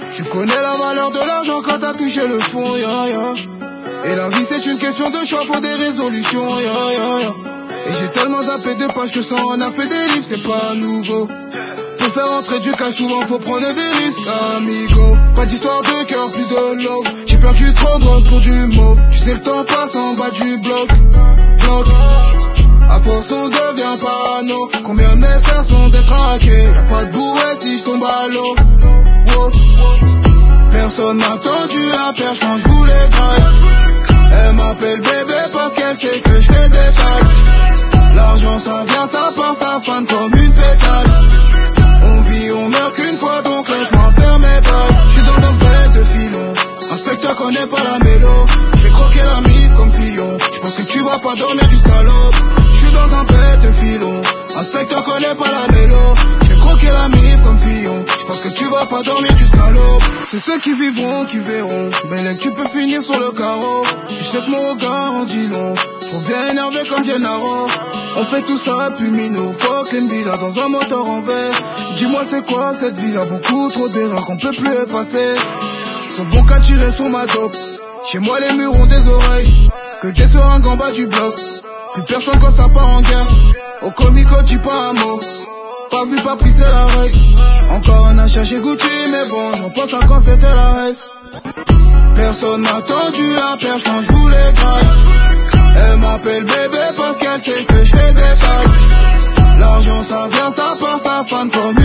Tu connais la valeur de l'argent quand t'as touché le fond, ya ya. Et la vie c'est une question de choix, faut des résolutions, ya ya ya. Et j'ai tellement zappé de pages que ça en a fait des livres, c'est pas nouveau. Pour faire entrer du cash, souvent faut prendre des risques, amigo. Pas d'histoire de cœur, plus de love. J'ai perdu trop de drogue pour du mauve. Tu sais le temps passe en bas du bloc. À force on devient parano. Combien de mes frères sont détraqués? Y'a pas de bourré si je tombe à l'eau. Wow. Personne m'a tendu la perche quand je voulais graille. Elle m'appelle bébé parce qu'elle sait que je fais des tailles. L'argent ça vient, ça part, ça fane comme une pétale. On vit, on meurt qu'une fois, donc laisse-moi faire mes bails. J'suis dans un bête de filon. Inspecteur connaît pas la mélo. J'vais croquer la mif comme Fillon. J'pense que tu vas pas dormir du salope. J'suis dans un bête de filon. Inspecteur connaît pas la mélo. J'vais croquer la mif comme Fillon. J'pense que tu vas pas dormir du salope. C'est ceux qui vivront qui verront. Belle tu peux finir sur le carreau. Tu sais que mon regard en dit long. J'reviens énervé comme Gennaro. On fait tout ça puis minot. Fuck une villa dans un moteur en verre. Dis-moi c'est quoi cette vie-là, beaucoup trop d'erreurs qu'on peut plus effacer. Sont bons qu'à tirer sur ma dope. Chez moi les murs ont des oreilles. Que des seringues en bas du bloc. Plus personne quand ça part en guerre. Au comico tu pas un mot. Pas vu, pas pris, c'est la règle. Encore un achat chez Gucci, mais bon, j'en pense à quand c'était la reste. Personne m'a tendu la perche quand je voulais graille. Elle m'appelle bébé parce qu'elle sait que je fais des tailles. L'argent ça vient, ça part, ça fane comme